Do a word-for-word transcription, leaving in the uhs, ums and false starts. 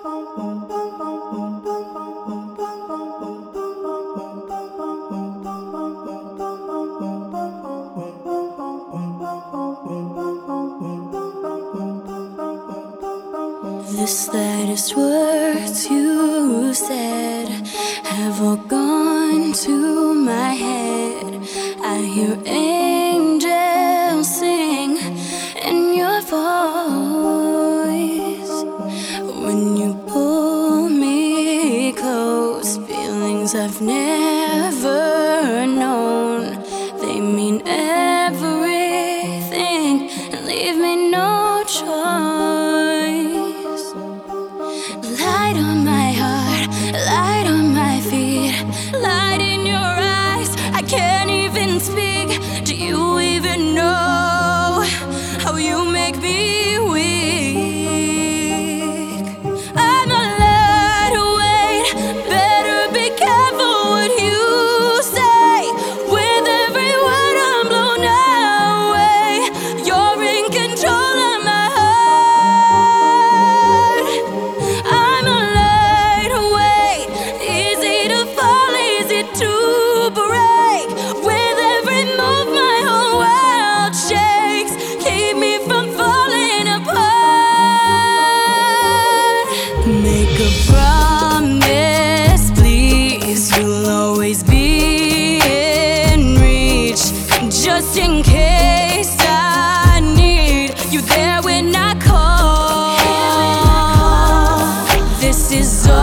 The slightest words you said have all gone to my head. I hear angels sing in your voice. When you pull me close, feelings I've never known, they mean everything and leave me no choice. Light on my heart, light on my feet, light in your eyes, I can't even speak. Do you even know how you make me weak? I'm a lightweight, better be careful what you say. With every word I'm blown away, you're in control of my heart. I'm a lightweight, easy to fall, easy to break. With every move my whole world shakes, keep me from falling apart. Make a promise, please, you'll always be in reach. Just in case I need you there when I call. This is all